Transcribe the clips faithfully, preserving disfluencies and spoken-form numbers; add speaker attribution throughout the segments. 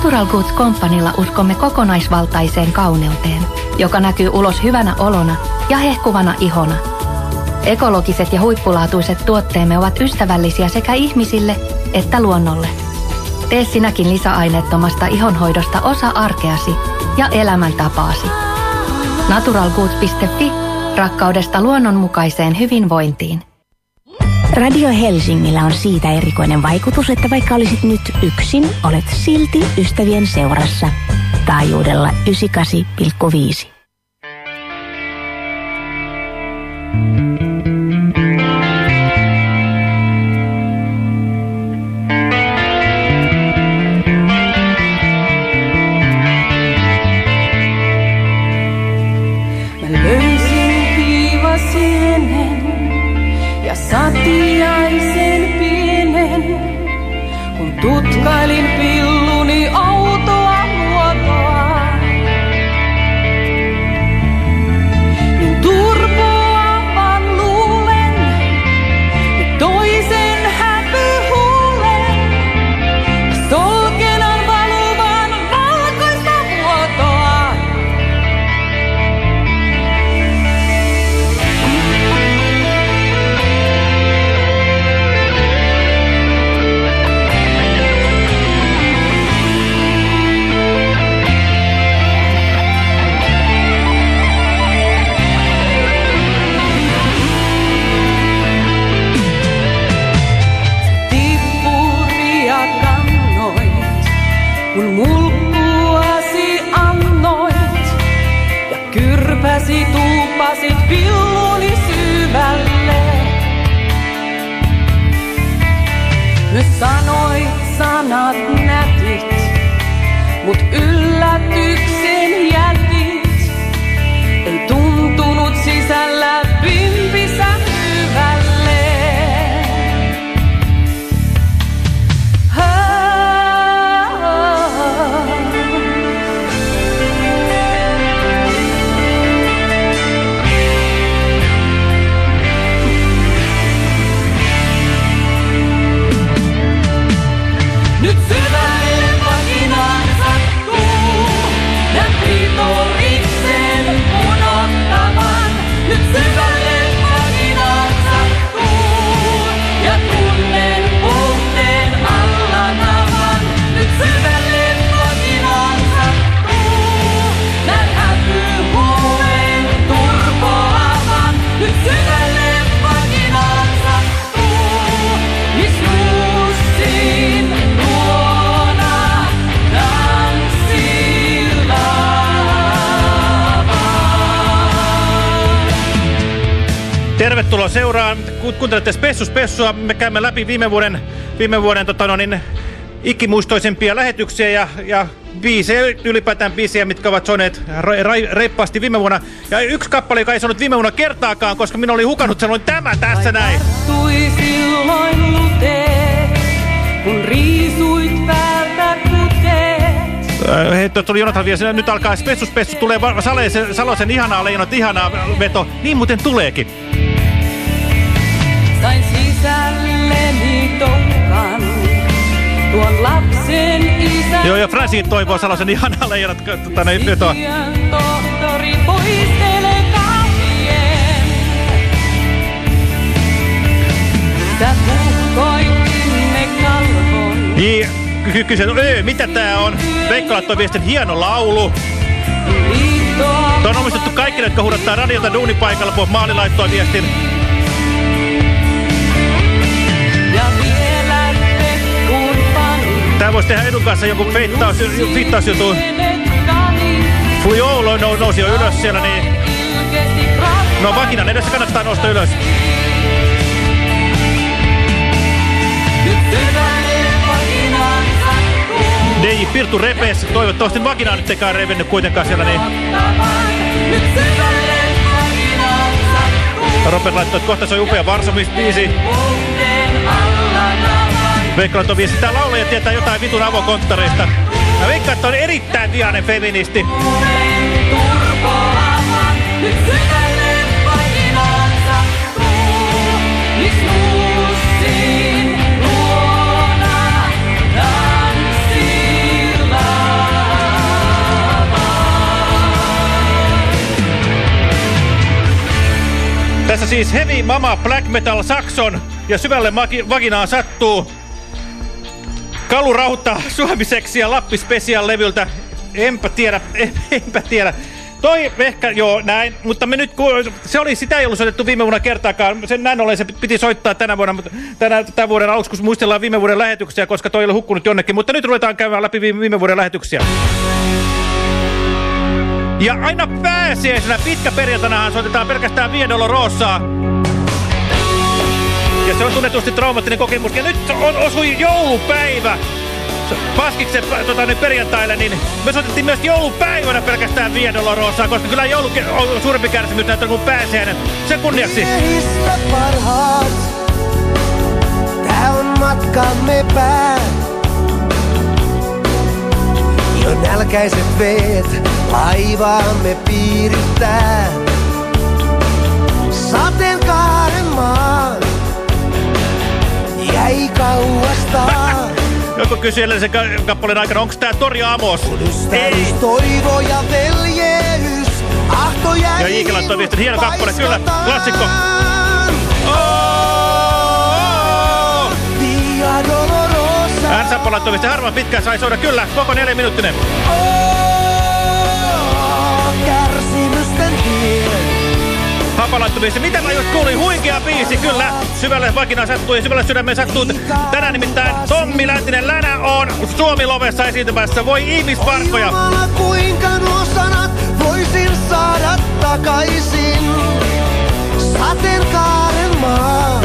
Speaker 1: Natural Goods Companylla uskomme kokonaisvaltaiseen kauneuteen, joka näkyy ulos hyvänä olona ja hehkuvana ihona. Ekologiset ja huippulaatuiset tuotteemme ovat ystävällisiä sekä ihmisille että luonnolle. Tee sinäkin lisäaineettomasta ihonhoidosta osa arkeasi ja elämäntapaasi. naturalgoods piste fi, rakkaudesta luonnonmukaiseen hyvinvointiin.
Speaker 2: Radio Helsingillä on siitä erikoinen vaikutus, että vaikka olisit nyt yksin, olet silti ystävien seurassa. Taajuudella yhdeksänkymmentäkahdeksan pilkku viisi.
Speaker 3: Satiaisen pienen, kun tutkailin pilluni autoa muotoa. Niin turpoavan luulen, ja toisen häpyhuulen, solkenan valuvan valkoista vuotoa. Kun mulkkuasi annoit ja kyrpäsi tuupasit pilluni syvälle. Myös sanoit sanat nätit, mut yllätyksen jätit. Ei tuntunut sisällä pimpissä hyvälle. Nyt syvälle vaginaan sattuu, ja klitoriksen unohtavan. Nyt syvälle vaginaan sattuu, ja tunnen puhteen alla navan. Nyt syvälle vaginaan sattuu, näin häpyhuulen turpoavan. Nyt syvälle vaginaan sattuu, mis Jussin
Speaker 4: tervetuloa seuraan. Kuuntelette Spessu Spessua. Me käymme läpi viime vuoden, viime vuoden tota no niin, ikimuistoisempia lähetyksiä ja, ja biisejä, ylipäätään biisejä, mitkä ovat soineet ra, ra, reippaasti viime vuonna. Ja yksi kappale, joka ei soinut viime vuonna kertaakaan, koska minä olin hukannut sen, oli tämä tässä näin.
Speaker 3: Tarttui silloin luteet, kun riisuit päältä kuteet.
Speaker 4: Hei, tuossa oli Jonathan vielä, nyt alkaa Spessu Spessu, tulee Salosen, Salosen ihanaa leijonat, ihanaa veto. Niin muuten tuleekin.
Speaker 3: Sain sisälleni tokkan, tuon lapsen isä.
Speaker 4: Joo, ja Francine toivoo Salosen ihanaa leijonat, tota ne vetoa.
Speaker 3: Tohtori poistelee kahvien. Sä puhkoitinne kalvon.
Speaker 4: Niin, kysyn, öö, mitä tää on? Veikka laittoi viestin, hieno laulu. Tuo on omistettu kaikille, jotka huudattaa radiota duunipaikalla, kun Maali laittoi viestin. Tää voisi tehdä Edun kanssa jonkun fittausjutun. Fujolo nousi jo ylös siellä, niin... No vakinan edessä kannattaa nousta ylös. D J Pirtu repes. Toivottavasti vakinaa nyt eikä revennyt kuitenkaan siellä, niin... Robert laittoi, että kohta se on upea Varsomis-biisi. Veikka laittoi viesti, tää laulaja tietää jotain vitun avokonttoreista. Mä veikkaan, että on erittäin vihainen feministi. Tässä siis Heavy Mama, Black Metal, Saxon ja Syvälle vaginaan sattuu. Kalu rauhoittaa suomiseksiä Lappi Special -levyltä. Enpä tiedä, enpä tiedä. Toi ehkä, joo, näin, mutta me nyt, se oli, sitä ei ollut soitettu viime vuonna kertaakaan. Sen näin ollen se piti soittaa tänä vuonna, mutta tänä, tämän vuoden aluksi, kun muistellaan viime vuoden lähetyksiä, koska toi ei ole hukkunut jonnekin. Mutta nyt ruvetaan käymään läpi viime, viime vuoden lähetyksiä. Ja aina pääsiäisenä pitkäperjantainahan soitetaan pelkästään Via Dolorosaa. Ja se on tunnetusti traumaattinen kokemus. Ja nyt on, osui joulupäivä Paskiksen tota, niin perjantaille, niin me soitettiin myös joulupäivänä pelkästään Via Dolorosaa, koska kyllä joulu on suurempi kärsimys näyttää kuin pääsiäinen. Sen kunniaksi.
Speaker 5: Miehistä parhaat, tää on matkamme pää. Jo nälkäiset veet laivaamme piirittää. Sateenkaaren maa jäi kauastaan.
Speaker 4: Joku kysyi edellisen ka kappaleen aikana, onko tää Tori Amos?
Speaker 5: Ei. Toivo ja veljeys, ahto jäi.
Speaker 4: Ja Iikela toi viestin, hieno kappale, kyllä, klassikko.
Speaker 5: Via Dolorosa.
Speaker 4: Hän laittoi viestin, harvan pitkään sai soida, kyllä, koko neljä minuuttinen.
Speaker 5: Kärsimysten tie.
Speaker 4: Hapa laittoi viestin, mitä mä just kuulin, huikea biisi, kyllä. Syvälle vakinaan sattuu ja syvälle sydämeen sattuu. Tänään nimittäin Tommi Läntinen Länä on Suomi-lovessa esiintymässä. Voi ihmisvarkkoja.
Speaker 5: Jumala, kuinka nuo sanat voisin saada takaisin. Sateenkaaren maa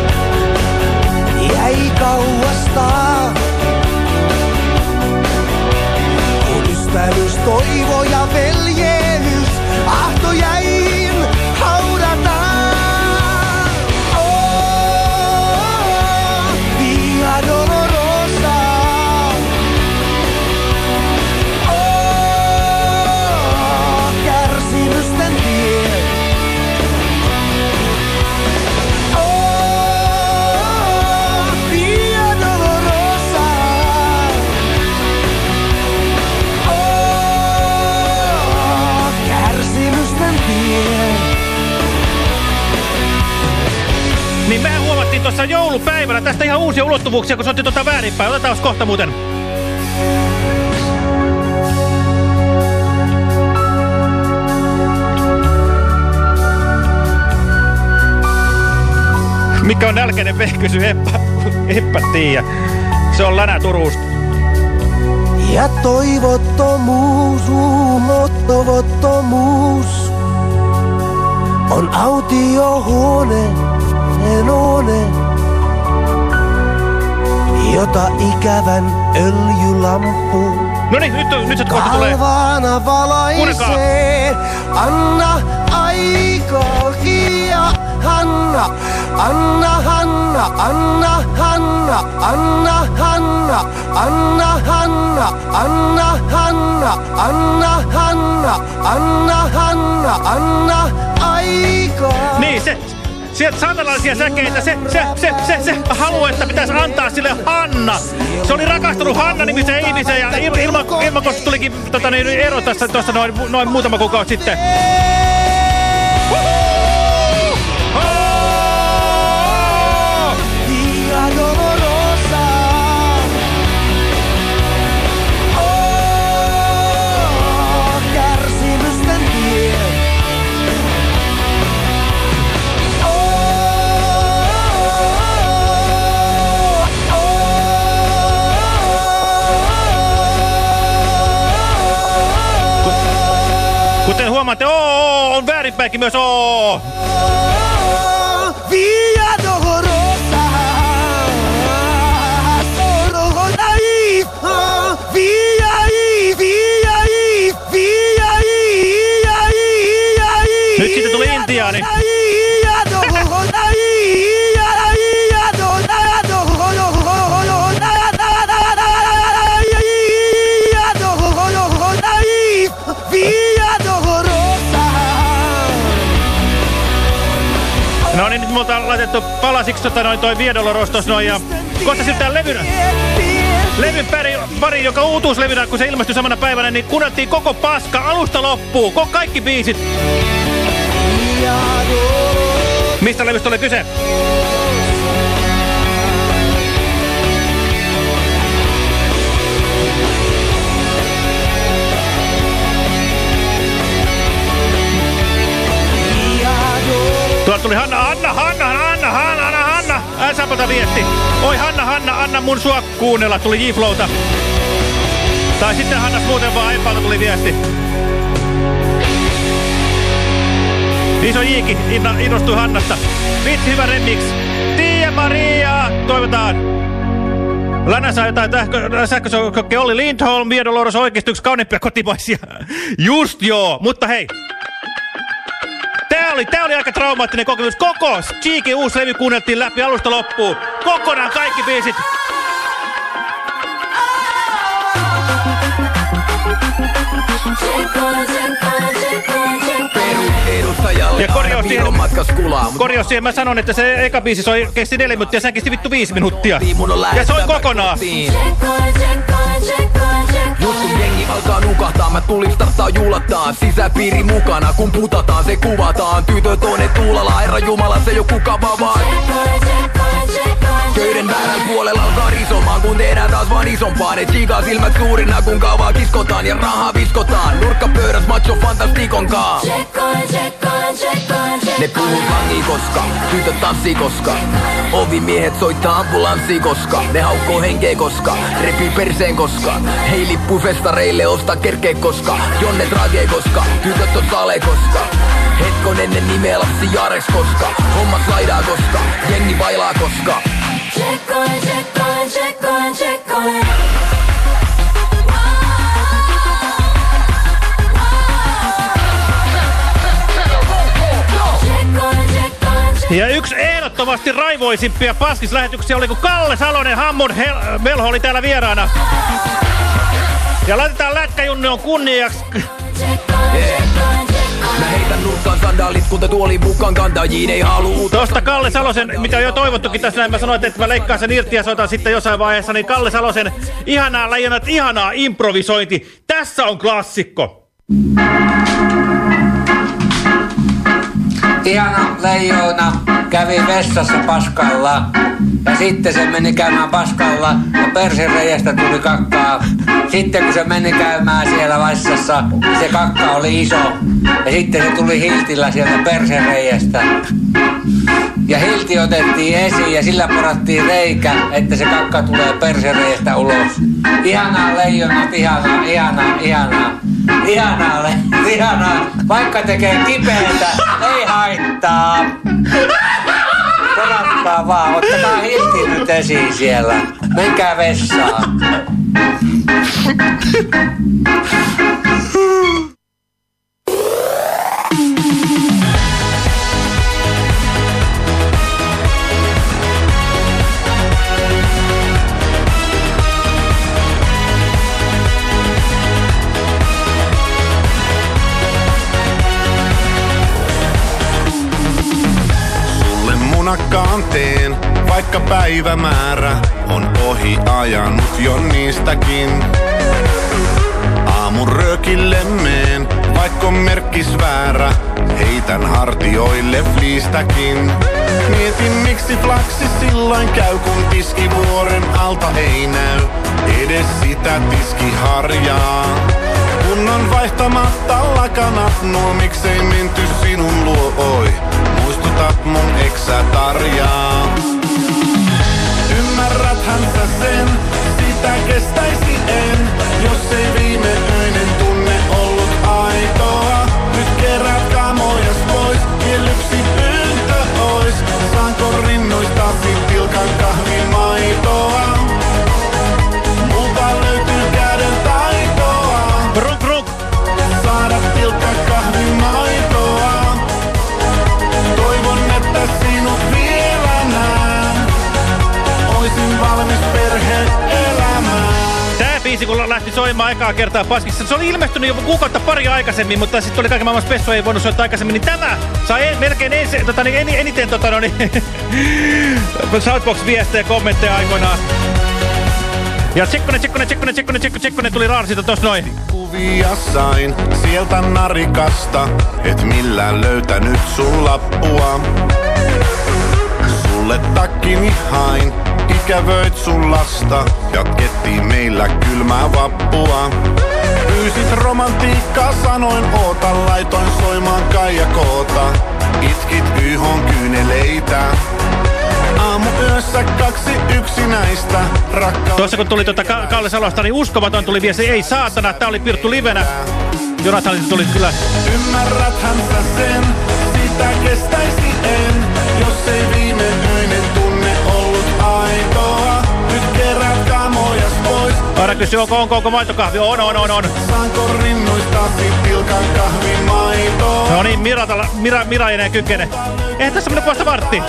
Speaker 5: jäi kauastaan. Kun ystävyys, toivo ja veljeys ahto jäin haudataan. Oh, Via Dolorosa. Oh, kärsimysten tie. Oh, Via Dolorosa. Oh, kärsimysten tie.
Speaker 4: Niin mehän huomattiin tuossa joulupäivänä tästä ihan uusia ulottuvuuksia, kun se otti tuota väärinpäin. Otetaan kohta muuten. Mikä on nälkäinen veh, kysy Eppä, Eppä tiiä. Se on Länä Turusta.
Speaker 5: Ja toivottomuus, uumottovottomuus on autiohuone, enone, jota ikävän öljylampu
Speaker 4: Noniin, nyt, nyt se kohta tulee.
Speaker 5: kalvaana valaisee. Anna aikaa ja Hanna, Anna, Hanna, Anna, Hanna, Anna, Hanna, Anna, Hanna, Anna, Hanna, Anna, Hanna, Anna, Hanna, Anna, aikaa.
Speaker 4: Niin, se, sieltä saatalaisia säkeitä, se, se, se, se, se haluaa, että pitäisi antaa sille Hanna. Se oli rakastunut Hanna-nimisen ihmisen ja il, ilman, ilman koska tulikin tota, niin, ero tässä tuossa noin, noin muutama kuukausi sitten.
Speaker 5: Via Dolorosa. Oh, kärsimysten tie. Oh, oh,
Speaker 4: Kuten huomaatte, oo, on väärinpäinkin myös oo.
Speaker 5: Via Dolorosa. Solo naif. Via i, via i, via i, via i, via i.
Speaker 4: Nyt siitä tuli intiaani. No niin, nyt me oltaan laitettu palasiksi tota noin toi Via Dolorosa noin ja kohta siltä levyn, levyn pari, pari, joka uutuuslevynä, kun se ilmestyi samana päivänä, niin kuunneltiin koko paska alusta loppuun, kaikki biisit. Mistä levystä oli kyse? Tuolla tuli Hanna, Hanna, Hanna, Hanna, Hanna, Hanna, Hanna. Äsäpältä viesti. Oi Hanna, Hanna, anna mun sua kuunnella. Tuli J-Flowta. Tai sitten Hannas muuten vaan Empalta tuli viesti. Iso Jiiki innostui Hannasta. Vitsi, hyvä remix. Tia Maria, toivotaan. Länä saa jotain sähkösokkeja. Olli Lindholm, Via Dolores oikeasti yksi kauneimpia kotimaisia. Just joo, mutta hei. Tää oli, tää oli aika traumaattinen kokemus. Koko Cheekin uusi levy kuunneltiin läpi alusta loppuun. Kokonaan kaikki biisit. Ja korjaus siihen, korjaus siihen, mä sanon, että se eka biisi soi, kesti neljä minuuttia, sen kesti vittu viisi minuuttia. Ja soi kokonaan.
Speaker 6: Just kun jengi alkaa nukahtaa, mä tulin starttaa juulattaa. Sisäpiiri mukana, kun putataan, se kuvataan. Tytöt on ne tuulalla, herra jumala, se jo kukava vaan. Köyden väärällä puolella alkaa risomaan, kun tehdään taas vaan isompaa. Ne chiikaa silmät suurina, kun kaavaa kiskotaan ja rahaa viskotaan. Nurkkapöydät macho fantastikonkaan. Ne puhuu slangia koska, tytöt tanssii koska. Ovimiehet soittaa ambulanssia koska. Ne haukkoo henkeä koska, repii perseen koska. Hei lippu festareille osta kerkee koska. Jonne tragee koska, tytöt on sale koska. Hetkon ennen nimeä lapsi Jareks koska. Homma slaidaa koska, jengi vailaa koska. Tsekkoin, tsekkoin, tsekkoin, tsekkoin.
Speaker 4: Ja yksi ehdottomasti raivoisimpia paskislähetyksiä oli, kun Kalle Salonen Hammond Velho oli täällä vieraana. Ja laitetaan lätkäjunne on kunniaksi.
Speaker 6: Yeah. Mä heitän nurkkaan sandaalit, kun te tuolin mukaan kantajiin ei haluu.
Speaker 4: Tosta Kalle Salosen, mitä on jo toivottukin tässä näin, mä sanoin, että mä leikkaan sen irti ja soitan sitten jossain vaiheessa, niin Kalle Salosen ihanaa läjänät, ihanaa improvisointi. Tässä on klassikko.
Speaker 7: Ihana leijona kävi vessassa paskalla ja sitten se meni käymään paskalla ja persereiästä tuli kakkaa. Sitten kun se meni käymään siellä vessassa, niin se kakka oli iso ja sitten se tuli hiltillä sieltä persereiästä. Ja hilti otettiin esiin ja sillä porattiin reikä, että se kakka tulee persereiästä ulos. Ihanaa leijonat, ihanaa, ihanaa, ihanaa. Ihanaa, ihanaa. Vaikka tekee kipeätä, ei haittaa. Sanotkaa vaan, ottakaa hilti nyt esiin siellä. Menkää vessaan.
Speaker 8: Munakkaan teen, vaikka päivämäärä on ohi ajanut jo niistäkin. Aamun röökille meen, vaikka on merkkis väärä, heitän hartioille fliistäkin. Mietin miksi flaksi silloin käy, kun tiskivuoren alta ei näy edes sitä tiskiharjaa. Kun on vaihtamatta lakanat, nuo miksei menty sinun luo, oi. Muistutat mun eksä tarjaa. Ymmärräthän sä sen, sitä kestäisi en, jos ei viimeöinen tunne ollut aitoa. Nyt kerät kamojas pois, vielä yksi pyyntö ois. Saanko rinnoistasi tilkan kahvimaitoa? Multa löytyy käden taitoa.
Speaker 4: Ruk, ruk.
Speaker 8: Saada tilkka kahvimaitoa. Toivon, että sinut vielä näen. Oisin valmis perhe-elämään.
Speaker 4: Tää biisi kun lähti soimaan ekaa kertaa paskissa, se oli ilmestynyt jo kuukautta pari aikaisemmin, mutta sitten oli kaiken maailman spessu, ei voinut soittaa aikaisemmin, niin tämä sai en, melkein ensi, tota, niin, en, eniten tota, no, niin, Southbox-viestejä ja kommentteja aikoinaan. Ja tsekkonen, tsekkonen, tsekkonen, tsekkonen, tsekkonen, tsekkonen tuli Raarsilta tossa noin.
Speaker 8: Kuvia sain sieltä narikasta, et millään löytänyt sun lappua. sulle takkini hain. Ikävöit sun lasta, jatkettiin meillä kylmää vappua. Pyysit romantiikkaa, sanoin oota, laitoin soimaan Kaija Koota. Itkit yhon kyyneleitä. Aamu yössä kaksi yksinäistä rakkautta.
Speaker 4: Tuossa kun tuli tuota Ka Kalle Salosta, niin uskomaton tuli viesti, ei saatana, tää oli Pirttu livenä. Jonathan tuli kyllä.
Speaker 8: Ymmärräthän sä sen, sitä kestäisi en, jos ei viime öinen tunne ollut aitoa. Nyt kerät kamojas pois.
Speaker 4: Aina kysyy, onko, onko, onko maitokahvi? On, on, on, on.
Speaker 8: Saanko rinnuistasi pilkan kahvin maitoa?
Speaker 4: No niin, Mira, Mira, Mira ei enää kykene. Eihän tässä mennä vasta vartti.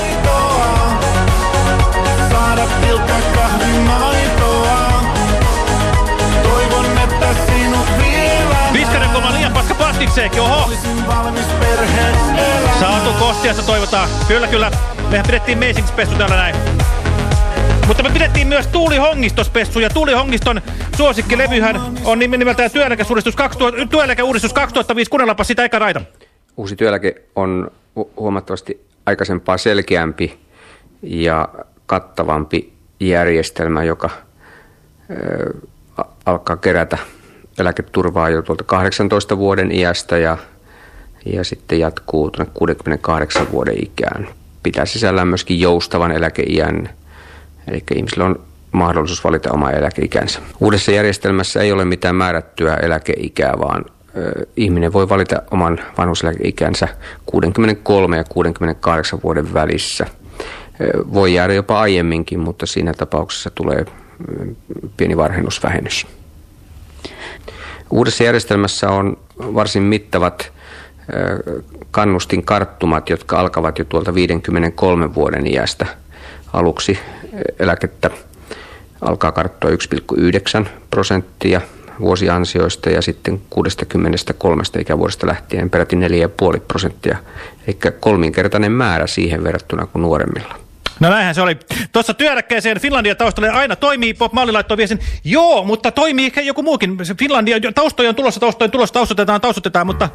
Speaker 8: Saada pilkan kahvin maitoa. Toivon, että sinut vielä
Speaker 4: Viskanen, kun mä liian paska plastikseekin, oho!
Speaker 8: valmis perheen elämään.
Speaker 4: Saatu Kostiasta toivotaan. Kyllä, kyllä. Mehän pidettiin Meisings-spessu täällä näin. Mutta me pidettiin myös Tuuli Hongisto-spessu, ja Tuuli Hongiston suosikkilevyhän on nimeltään Työeläkeuudistus kaksituhatta, Työeläkeuudistus kaksituhattaviisi. Kuunnellaanpa sitä eka raita.
Speaker 9: Uusi työeläke on hu huomattavasti aikaisempaa selkeämpi ja kattavampi järjestelmä, joka ö, alkaa kerätä eläketurvaa jo tuolta kahdeksantoista vuoden iästä ja, ja sitten jatkuu tuonne kuudenkymmenenkahdeksan vuoden ikään. Pitää sisällään myöskin joustavan eläkeiän, eli ihmisillä on mahdollisuus valita oma eläkeikänsä. Uudessa järjestelmässä ei ole mitään määrättyä eläkeikää, vaan ö, ihminen voi valita oman vanhuuseläkeikänsä kuudenkymmenenkolmen ja kuudenkymmenenkahdeksan vuoden välissä. Ö, voi jäädä jopa aiemminkin, mutta siinä tapauksessa tulee ö, pieni varhennusvähennys. Uudessa järjestelmässä on varsin mittavat ö, kannustinkarttumat, jotka alkavat jo tuolta viidenkymmenenkolmen vuoden iästä. Aluksi eläkettä alkaa karttua yksi pilkku yhdeksän prosenttia vuosiansioista ja sitten kuudestakymmenestäkolme ikävuodesta lähtien peräti neljä pilkku viisi prosenttia, eli kolminkertainen määrä siihen verrattuna kuin nuoremmilla.
Speaker 4: No näinhän se oli. Tuossa työeläkkeeseen Finlandia taustalle aina toimii, Pop Malli laittoi viestin, joo, mutta toimii ehkä joku muukin. Finlandia, taustoja on tulossa, taustoja on tulossa, taustutetaan, taustutetaan, mutta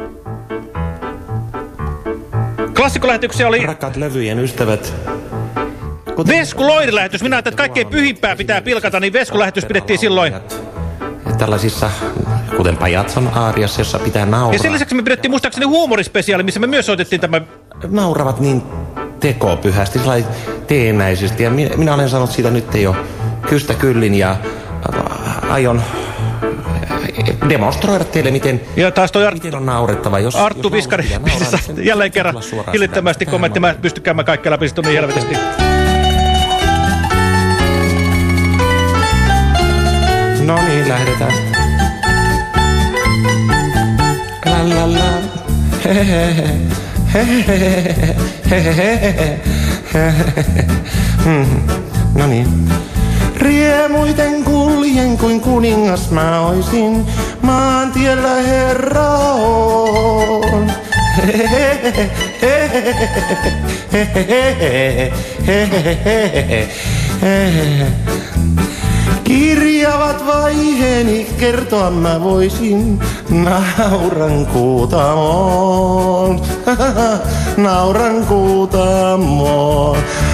Speaker 4: klassikkolähetyksiä oli
Speaker 10: rakkaat levyjen ystävät.
Speaker 4: Vesku Loiri-lähetys. Minä ajattelin, että kaikkein pyhimpää pitää pilkata, niin Vesku-lähetys pidettiin silloin.
Speaker 10: Tällaisissa, kuten Pajatson aariassa, jossa pitää nauraa.
Speaker 4: Ja sen lisäksi me pidettiin muistaakseni huumorispesiaali, missä me myös soitettiin tämä.
Speaker 10: Nauravat niin tekopyhästi, sellainen teennäisesti. Ja minä, minä olen sanonut siitä nyt jo kystä kyllin ja aion demonstroida teille, miten,
Speaker 4: ja taas toi
Speaker 10: miten on naurettava. Jos,
Speaker 4: Arttu
Speaker 10: jos
Speaker 4: Viskari
Speaker 10: nauraa,
Speaker 4: jälleen kerran hillittömästi kommentti. Mä pystyn käymään kaikkea läpi, sit on niin helvetisti.
Speaker 10: No niin, lähdetään. La la la. Hehehe. Hehehe. Hehehe. No niin. Riemuiten kuljen kuin kuningas mä oisin, maantiellä herra on. Hehehe. Hehehe. Hehehe. Kirjavat vaiheeni kertoa mä voisin, nauran Kuutamoon, nauran Kuutamoon.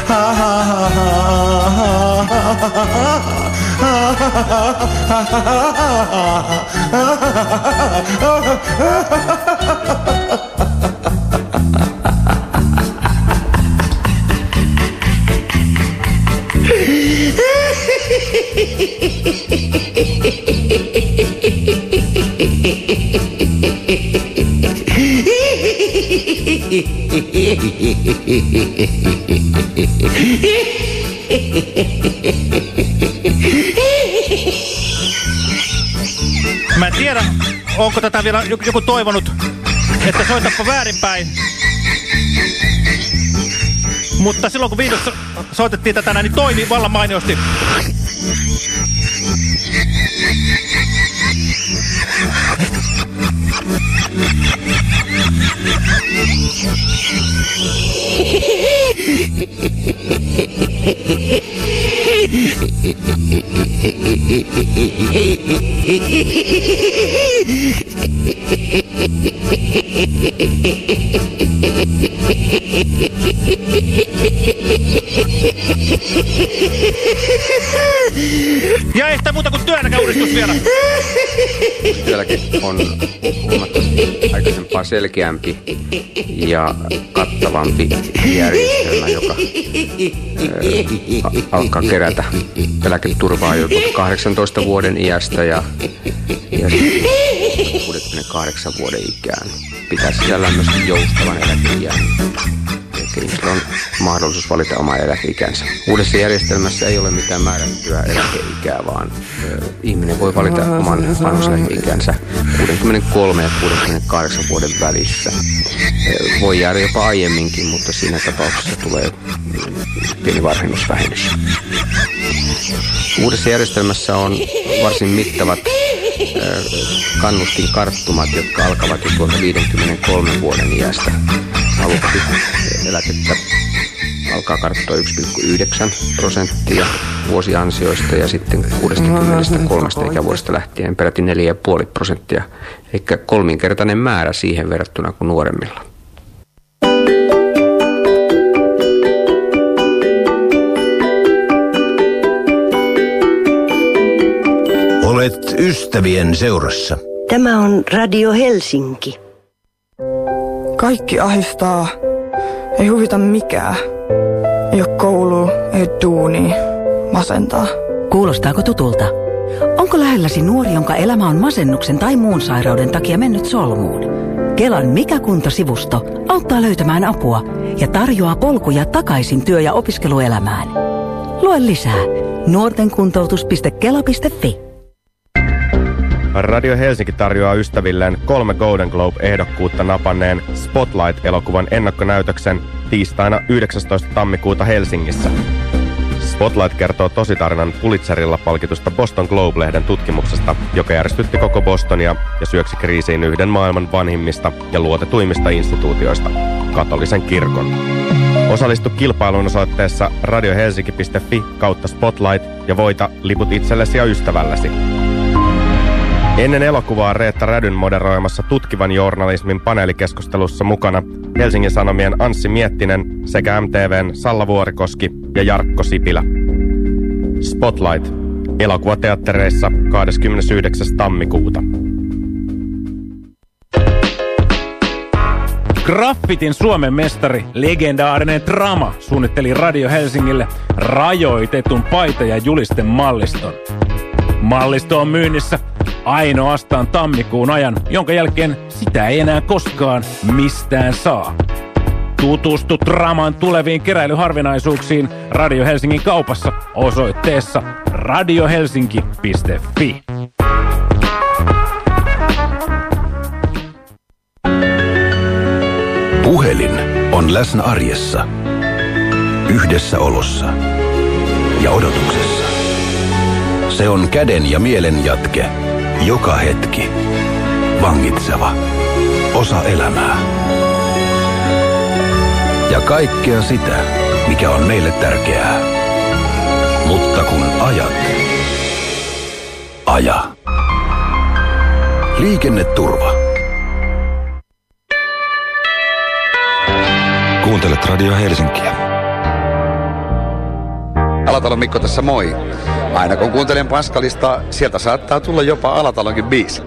Speaker 4: Mä en tiedä, onko tätä vielä joku toivonut, että soitappa väärinpäin. Mutta silloin kun viidossa soitettiin tätä näin, niin toimi vallan mainiosti. Ja ei sitä muuta kuin työnäkäuudistus vielä.
Speaker 9: Sielläkin on huomattavasti aikaisempaa selkeämpi ja kattavampi järjestelmä, joka ää, alkaa kerätä eläketurvaa jo kahdeksantoista vuoden iästä ja, ja kuusikymmentäkahdeksan vuoden ikään. Pitää sisällään myös joustavan eläkeiän. Ihmisillä on mahdollisuus valita oma eläkeikänsä. Uudessa järjestelmässä ei ole mitään määrättyä eläkeikää, vaan ö, ihminen voi valita oman vanhuuseläkeikänsä kuusikymmentäkolme ja kuusikymmentäkahdeksan vuoden välissä. Ö, voi jäädä jopa aiemminkin, mutta siinä tapauksessa tulee pieni varhennusvähennys. Uudessa järjestelmässä on varsin mittavat ö, kannustinkarttumat, jotka alkavat jo tuolta viisikymmentäkolme vuoden iästä. Aluksi eläkettä alkaa karttua yksi pilkku yhdeksän prosenttia vuosiansioista ja sitten kuusikymmentäkolme ikävuodesta lähtien peräti neljä pilkku viisi prosenttia. Eli kolminkertainen määrä siihen verrattuna kuin nuoremmilla.
Speaker 11: Olet ystävien seurassa.
Speaker 12: Tämä on Radio Helsinki.
Speaker 13: Kaikki ahistaa. Ei huvita mikään. Ei ole koulu, ei duuni. Masentaa.
Speaker 14: Kuulostaako tutulta? Onko lähelläsi nuori, jonka elämä on masennuksen tai muun sairauden takia mennyt solmuun? Kelan Mikä Kunto-sivusto auttaa löytämään apua ja tarjoaa polkuja takaisin työ- ja opiskeluelämään. Lue lisää nuortenkuntoutus piste kela piste fi.
Speaker 15: Radio Helsinki tarjoaa ystävilleen kolme Golden Globe-ehdokkuutta napanneen Spotlight-elokuvan ennakkonäytöksen tiistaina yhdeksästoista tammikuuta Helsingissä. Spotlight kertoo tositarinan Pulitzerilla palkitusta Boston Globe-lehden tutkimuksesta, joka järjestytti koko Bostonia ja syöksi kriisiin yhden maailman vanhimmista ja luotetuimmista instituutioista, katolisen kirkon. Osallistu kilpailuun osoitteessa radiohelsinki piste fi kautta Spotlight ja voita liput itsellesi ja ystävällesi. Ennen elokuvaa Reetta Rädyn moderoimassa tutkivan journalismin paneelikeskustelussa mukana Helsingin Sanomien Anssi Miettinen sekä M T V:n Salla Vuorikoski ja Jarkko Sipilä. Spotlight. Elokuvateattereissa kahdeskymmenesyhdeksäs tammikuuta.
Speaker 16: Graffitin Suomen mestari, legendaarinen Trama, suunnitteli Radio Helsingille rajoitetun paita- ja julisten malliston. Mallisto on myynnissä ainoastaan tammikuun ajan, jonka jälkeen sitä ei enää koskaan mistään saa. Tutustu Traman tuleviin keräilyharvinaisuuksiin Radio Helsingin kaupassa osoitteessa radiohelsinki piste fi.
Speaker 11: Puhelin on läsnä arjessa, yhdessäolossa ja odotuksessa. Se on käden ja mielen jatke, joka hetki, vangitseva, osa elämää. Ja kaikkea sitä, mikä on meille tärkeää. Mutta kun ajat, aja. Liikenneturva.
Speaker 17: Kuuntelet Radio Helsinkiä.
Speaker 18: Alatalon Mikko tässä moi. Aina kun kuuntelen Paskalista, sieltä saattaa tulla jopa Alatalonkin biisi.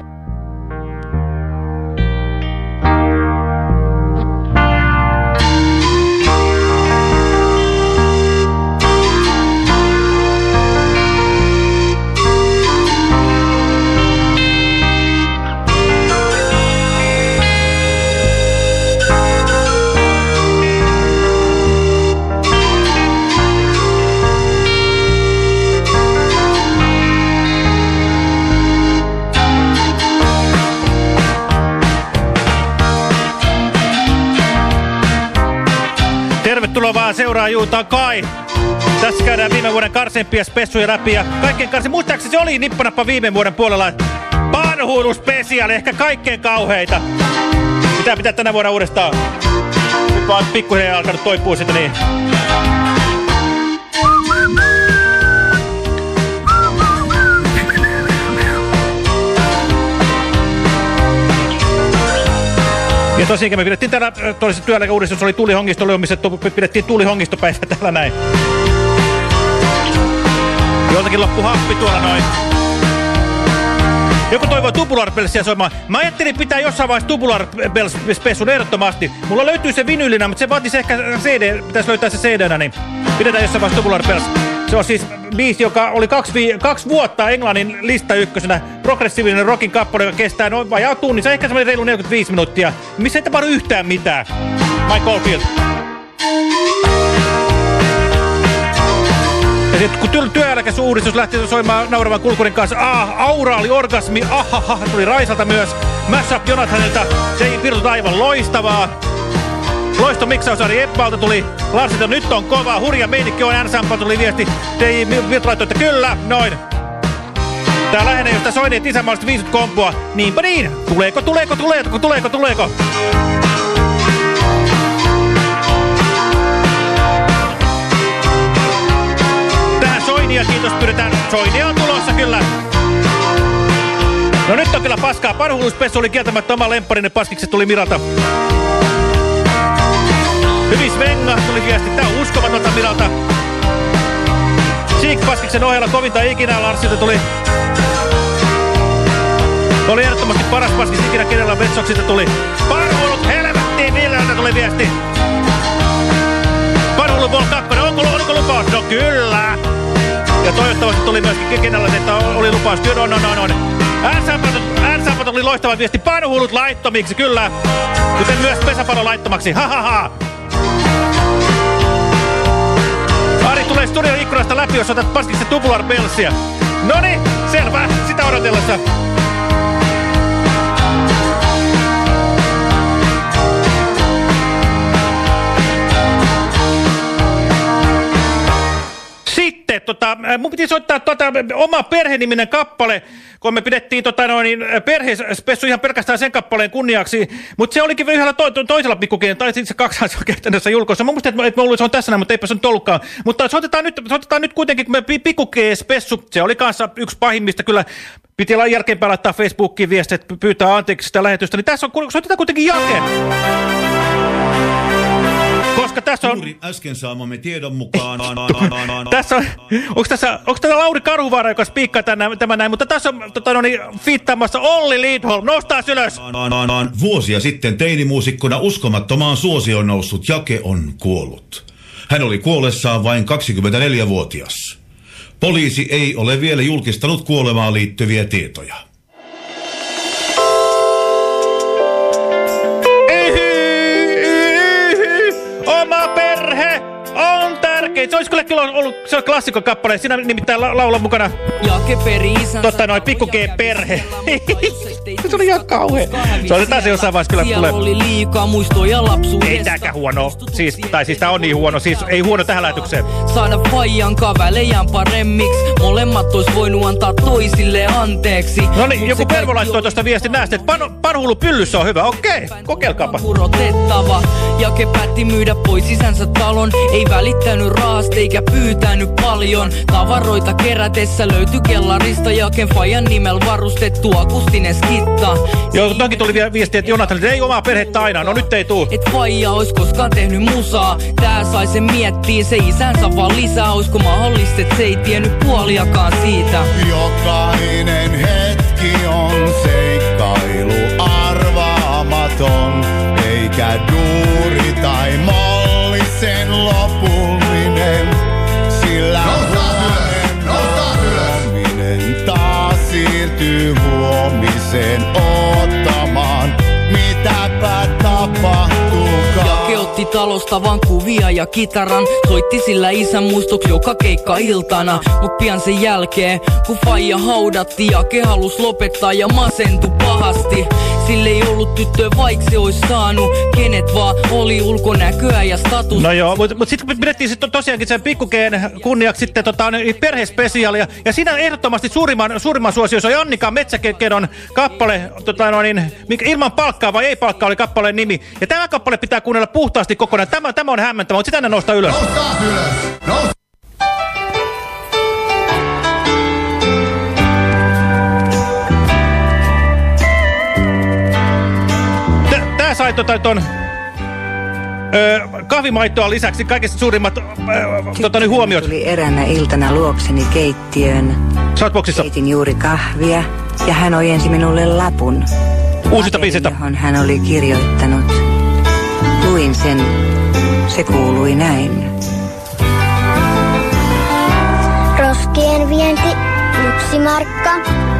Speaker 4: Tervetuloa vaan seuraa juutaan Kai. Tässä käydään viime vuoden karseimpia spessuja läpi ja kaikkein karsi. Muistaakseni se oli nippanappa viime vuoden puolella. Vanhuuduspesiaali, ehkä kaikkein kauheita. Pitää pitää tänä vuonna uudestaan. Nyt vaan pikkuhiljaa alkanut toipua sitä niin. Ja tosiaan me pidettiin täällä toisessa työeläkeuudistus, oli tulihongisto, missä pidettiin tulihongistopäivä täällä näin. Joltakin loppu happi tuolla noin. Joku toivoo Tubular Bellsia soimaan. Mä ajattelin pitää jossain vaiheessa Tubular Bells-spessun ehdottomasti. Mulla löytyy se vinyylinä, mutta se vaatisi ehkä C D, pitäisi löytää se C D-nä, niin pidetään jossain vaiheessa Tubular Bells. Se on siis biisi, joka oli kaksi, vi kaksi vuotta Englannin lista ykkösenä. Progressiivinen rockin kappale, joka kestää noin vajaa tunnin. Se on ehkä semmoinen reilu neljäkymmentäviisi minuuttia. Missä ei tapahdu yhtään mitään. Mike Oldfield. Ja sitten kun työeläkeuudistus lähti soimaan nauravan kulkurin kanssa, ah, auraali orgasmi, ahaha, tuli Raisalta myös, Mashup Jonathanilta, se ei pirtut aivan loistavaa. Loisto miksausari Ebbalta tuli, Larsilta nyt on kova, hurja meinikki on, N-Sampa tuli viesti, T I Virtu laittoi, että kyllä, noin. Tää lähenee, jos tää soineet isämaallista viisikymmentä kompoa, niinpä niin, tuleeko, tuleeko, tuleeko, tuleeko, tuleeko. Soinia, kiitos, pyydetään. Soinia on tulossa kyllä. No nyt on kyllä paskaa. Parhuluspessu oli kieltämättä oma lempparinen, paskikset tuli Miralta. Hyvis Venga tuli viesti. Tää on uskomatonta Miralta. Siik paskiksen ohella kovinta ikinä Larsilta tuli. Oli ehdottomasti paras paskis ikinä, kenellä Vetsoksilta tuli. Parhulut helvettiin, Vilheltä tuli viesti. Parhulu Vol kaksi, onko, oliko lupaus? No kyllä. Ja toivottavasti tuli myöskin kenellä, että oli lupaus. No, no, no, no. N-Sampat oli loistava viesti. Parhulut laittomiksi, kyllä. Kuten myös pesäpallo laittomaksi. Ha, ha, ha. Ari tulee studion ikkunasta läpi, jos otat paskiksi Tubular Bellsia. Noniin, selvä. Sitä odotellessa. Sitten, tota, mun piti soittaa tota, oma perheniminen kappale, kun me pidettiin tota, noin, perhespessu ihan pelkästään sen kappaleen kunniaksi, mutta se olikin yhdellä to to toisella pikkukeen, tai sitten se kaksihan se on käytännössä julkoissa. Mä muistin, että, että se on tässä näin, mutta eipä se nyt ollutkaan. Mutta soitetaan nyt, soitetaan nyt kuitenkin, kun me pikkukeen-spessu, se oli kanssa yksi pahimmista, kyllä piti olla jälkeenpäin laittaa Facebookiin viestiä, että pyytää anteeksi sitä lähetystä, niin tässä on, soitetaan kuitenkin Jake. Koska tässä on...
Speaker 19: Juuri äsken saamamme tiedon mukaan...
Speaker 4: tässä on... Onko tässä... Onko tässä Lauri Karhuvaara, joka spiikkaa tämän, tämän näin? Mutta tässä on tota, no niin, fiittaamassa Olli Lindholm. Nostaa ylös!
Speaker 19: Vuosia sitten teinimuusikkona uskomattomaan suosioon noussut Jake on kuollut. Hän oli kuollessaan vain kaksikymmentäneljävuotias. Poliisi ei ole vielä julkistanut kuolemaan liittyviä tietoja.
Speaker 4: Oma perhe on tärkeä. Se olisi kyllä ollut se on klassikon kappale. Siinä nimittäin la laulun mukana. Totta noin, pikku G-perhe. Se oli ihan kauhea. Se otetaan se jossain vaiheessa kyllä tulee. Ei tääkään huono. Siis, tai siis tää on niin huono. Siis ei huono tähän lähetykseen.
Speaker 20: Saada faijan kävelejän paremmiksi. Molemmat ois voinut antaa toisille anteeksi.
Speaker 4: No niin, joku Pervo laittoi tosta viestin näistä, että Parhulu pyllyssä on hyvä. Okei, okay, kokeilkaapa.
Speaker 20: Jake päätti myydä pois isänsä talon. Ei välittänyt rahasta eikä pyytänyt paljon. Tavaroita kerätessä löytyi kellarista Jaken faijan nimellä varustettu akustinen skitta.
Speaker 4: Joo, toki tuli vielä viesti, että Jonathan ei omaa perhettä aina. No nyt ei tuu.
Speaker 20: Et faija ois koskaan tehnyt musaa. Tää sai sen miettii se isänsä vaan lisää. Oisko mahdollista, et se ei tiennyt puoliakaan siitä.
Speaker 8: Jokainen hetki on seikkailu arvaamaton. Eikä duuri tai molli sen lopuminen. Sillä huominen taas siirtyy huomiseen ottamaan. Mitäpä tapahtuukaan.
Speaker 20: Jake otti talosta vaan kuvia ja kitaran. Soitti sillä isän muistoksi joka keikka iltana. Mut pian sen jälkeen, kun faija haudatti, Jake halus lopettaa ja masentui pahasti. Sille ei ollut tyttöä, vaikka se ois saanut. Kenet vaan oli ulkonäköä ja status.
Speaker 4: No joo, mutta mut sitten pidettiin sit tosiaankin sen pikkukeen kunniaksi sitten tota, perhespesiaalia. Ja siinä ehdottomasti suurimman, suurimman suosio on Annika Metsäkedon kappale, tota, no niin, ilman palkkaa vai ei palkkaa oli kappaleen nimi. Ja tämä kappale pitää kuunnella puhtaasti kokonaan. Tämä, tämä on hämmentävä, mutta sitä ne nostaa ylös.
Speaker 8: Nostaa ylös! Nostaa!
Speaker 4: Tää sai sai tota ton... Öö, kahvimaittoa lisäksi kaikista suurimmat öö, tota, niin huomiot.
Speaker 21: Tuli eräänä iltana luokseni keittiöön. Keitin juuri kahvia ja hän ojensi minulle lapun.
Speaker 4: Uusista biisistä.
Speaker 21: Johon hän oli kirjoittanut. Luin sen. Se kuului näin.
Speaker 22: Roskien vienti yksi markka.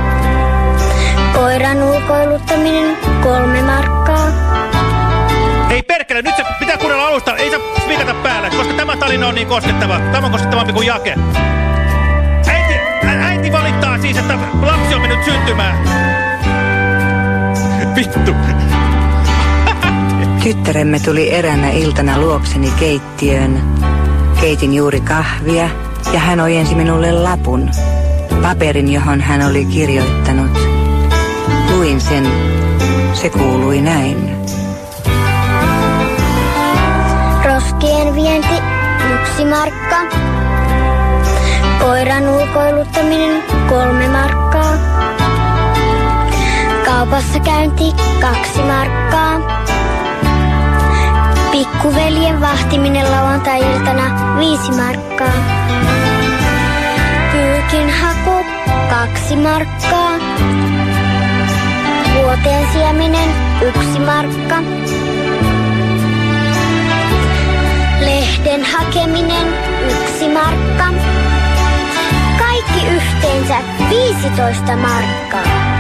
Speaker 22: Koiran ulkoiluttaminen kolme markkaa.
Speaker 4: Ei perkele, nyt se pitää kuunnella alusta. Ei saa spikata päälle, koska tämä tarina on niin koskettava. Tämä on koskettavampi kuin Jake. Äiti, ä, äiti valittaa siis, että lapsi on mennyt syntymään. Vittu.
Speaker 21: Tyttäremme tuli eräänä iltana luokseni keittiöön. Keitin juuri kahvia ja hän ojensi minulle lapun. Paperin, johon hän oli kirjoittanut. Luin sen. Se kuului näin.
Speaker 22: Roskien vienti yksi markka. Koiran ulkoiluttaminen kolme markkaa. Kaupassa käynti kaksi markkaa. Pikkuveljen vahtiminen lauantai-iltana viisi markkaa. Pyykin haku kaksi markkaa. Vuoteen sieminen yksi markka. Lehden hakeminen yksi markka. Kaikki yhteensä viisitoista markkaa.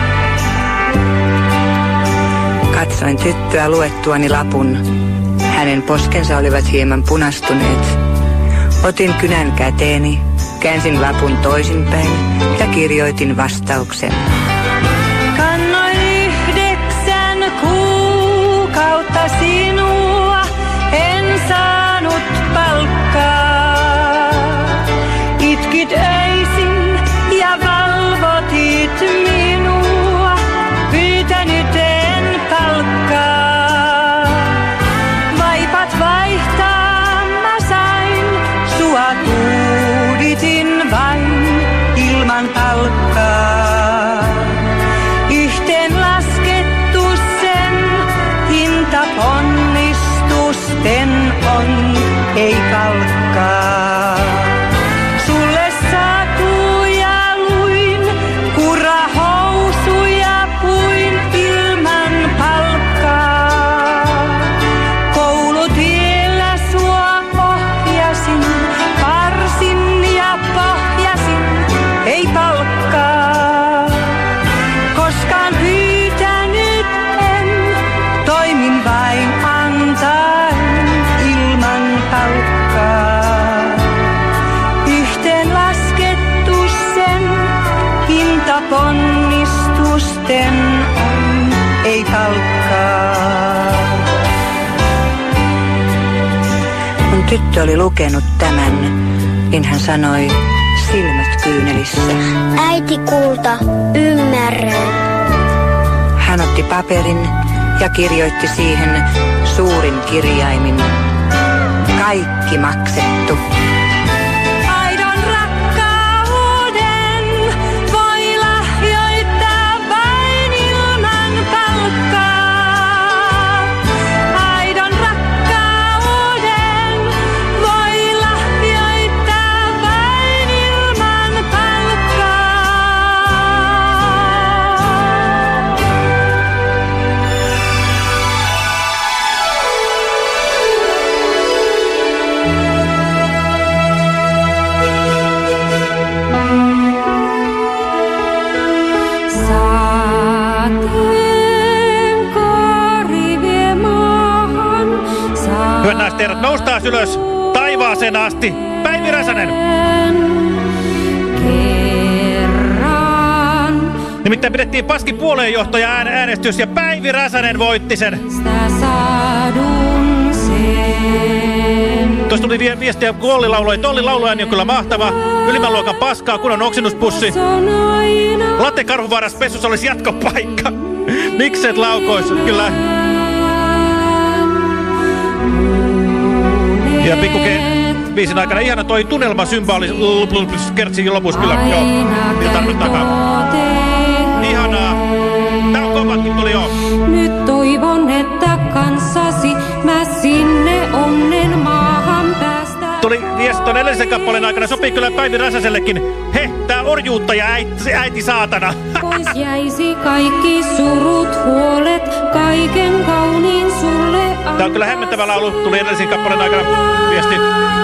Speaker 21: Katsoin tyttöä luettuani lapun. Hänen poskensa olivat hieman punastuneet. Otin kynän käteeni, käänsin lapun toisinpäin ja kirjoitin vastauksen.
Speaker 3: Kannoin yhdeksän kuukautta sinua, en saanut palkkaa. Itkit öisin ja valvotit minua, pyytänyt en palkkaa. Vaipat vaihtaa mä sain, sua tuuditin vain ilman palkkaa. Yhteen laskettu sen hinta ponnistusten on, ei palkkaa. Sulle satuja luin, kurahousuja puin ilman palkkaa. Koulutiellä sua ohjasin, parsin ja pohjasin, ei palkkaa. Koskaan pyytänyt en, toimin vain antaen ilman palkkaa. Yhteen laskettu sen hinta ponnistusten on, ei palkkaa.
Speaker 21: Kun tyttö oli lukenut tämän, niin hän sanoi silmät kyynelissä.
Speaker 22: Äiti kulta, ymmärrän.
Speaker 21: Hän otti paperin ja kirjoitti siihen suurin kirjaimin. Kaikki maksettu.
Speaker 3: Aidon rakkauden voi lahjoittaa vain ilman palkkaa. Aidon rakkauden voi lahjoittaa vain ilman palkkaa.
Speaker 4: Hyvät naiset ja herrat, noustaan ylös taivaaseen asti. Päivi Räsänen. Nimittäin pidettiin Paskin puolueenjohtaja äänestys ja Päivi Räsänen voitti sen. Tuossa tuli vi viestiä, kun Olli lauloi, että Olli lauluääni on kyllä mahtava. Ylimmän luokan paskaa, kun on oksennuspussi. Latte Karhuvaaras pessussa olisi jatkopaikka. Mikset laukois, kyllä. Ja pikkuke biisin aikana ihana toi tunnelmasymbaali kertsi lopussa kyllä. Joo, mitä tarkoittakaan. Ihanaa. Tää on kovakin, tuli joo.
Speaker 3: Nyt toivon, että
Speaker 4: edellisen kappaleen aikana. Sopii kyllä Päivi Räsäsellekin. He, tää orjuuttaja äiti, äiti saatana.
Speaker 3: Pois jäisi kaikki surut, huolet, kaiken kauniin sulle.
Speaker 4: Tää on kyllä hämmentävä laulu. Tuli edellisen kappaleen aikana viesti.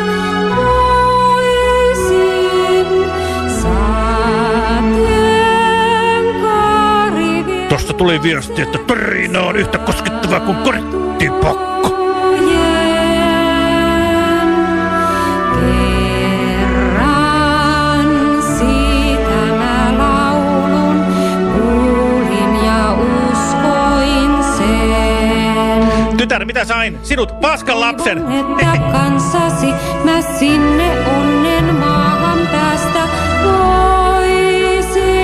Speaker 4: Tosta tuli viesti, että tarina on yhtä koskettava kuin korttipakko.
Speaker 3: Kerran siitä mä laulun, kuulin ja uskoin sen.
Speaker 4: Tytär, mitä sain? Sinut, paskan lapsen!
Speaker 3: Että kanssasi mä sinne onnen maahan päästä voisin.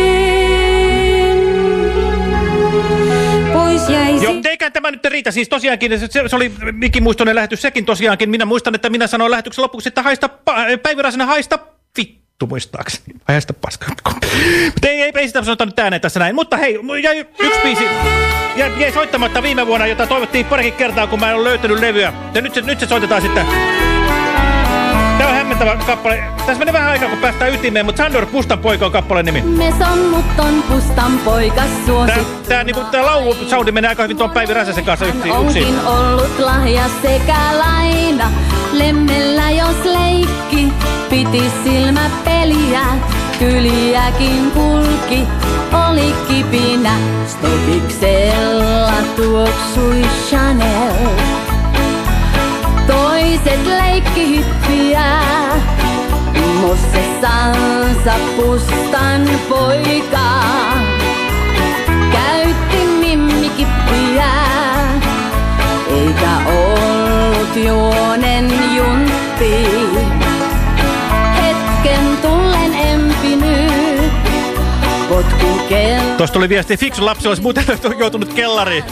Speaker 3: Pois jäisi.
Speaker 4: Joo, eikä tämä nyt riitä. Siis tosiaankin, se, se oli Mikki Muistonen lähetys sekin tosiaankin. Minä muistan, että minä sanoin lähetyksen lopuksi, että haista, Päivi Räsänen haista vittu muistaakseni. Vai haista paskaa. Mutta ei, ei, ei sitä sanota nyt ääneen tässä näin. Mutta hei, jäi yksi biisi. Jäi, jäi soittamatta viime vuonna, jota toivottiin parikin kertaa, kun mä en ole löytänyt levyä. Ja nyt se, nyt se soitetaan sitten. Tää on hämmentävä kappale. Tässä menee vähän aikaa, kun päästään ytimeen, mutta Sandor Pustan poika on kappaleen nimi.
Speaker 1: Me sonnut on Pustan poika suosi.
Speaker 4: Tää, tää, niinku, tää laulusoundi menee aika hyvin tuon Päivi Räsäsen kanssa yksin.
Speaker 1: Onkin ollut lahja sekä laina. Lemmellä jos leikki, piti silmäpeliä. Kyliäkin kulki, oli kipinä. Stokiksella tuoksui Chanel. Toiset leikkihyppiä, mossessansa Pustan poika. Käytti mimmikippiä, eikä ollut juonen juntti. Hetken tullen empinyt, potkin kello.
Speaker 4: Tuosta tuli viesti, fiksu lapsi olisi muuten joutunut kellariin.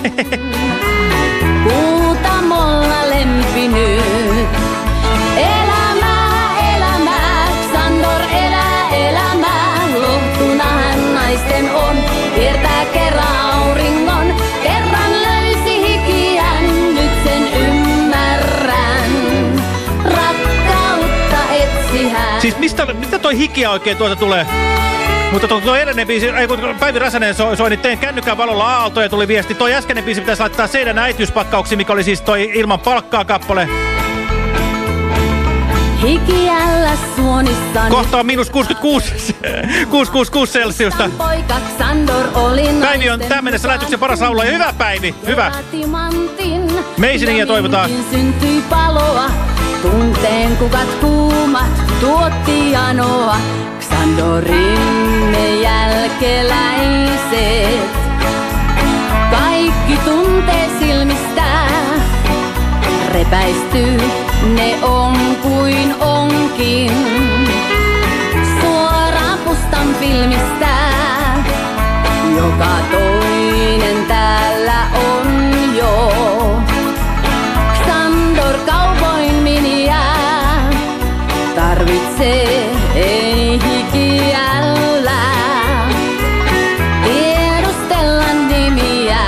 Speaker 1: Kuutamolla lempinyt. Elämää, elämää, Sandor elää elämää. Lohtunahan naisten on, kiertää kerran auringon. Kerran löysi hikiän, nyt sen ymmärrän. Rakkautta etsihän.
Speaker 4: Siis mistä, mistä toi hikiä oikein tuolta tulee? Mutta tuo, tuo edellinen biisi, kun Päivi Räsänen soi, soi niin tein kännykään valolla aaltoja tuli viesti. Toi äskeinen biisi pitäisi laittaa Seidän äitiyspakkauksi, mikä oli siis toi Ilman palkkaa kappale.
Speaker 1: Hikiällä suonissani.
Speaker 4: Kohta on miinus kuusikymmentäkuusi, kuusikymmentäkuusi Celsiusta. Päivi on tämän mennessä lähetyksen paras laulaja. Hyvä Päivi, hyvä. Meisiningiä toivotaan.
Speaker 1: Syntyi paloa, tunteen kukat kuumat, tuotti janoa. Sandorin ne jälkeläiset, kaikki tuntee silmistä, repäistyy, ne on kuin onkin. Suoraan Pustan filmistä, joka toinen täällä on jo. Sandor Cowboyn miniä tarvitsee, ei hikiällä tiedustella nimiä.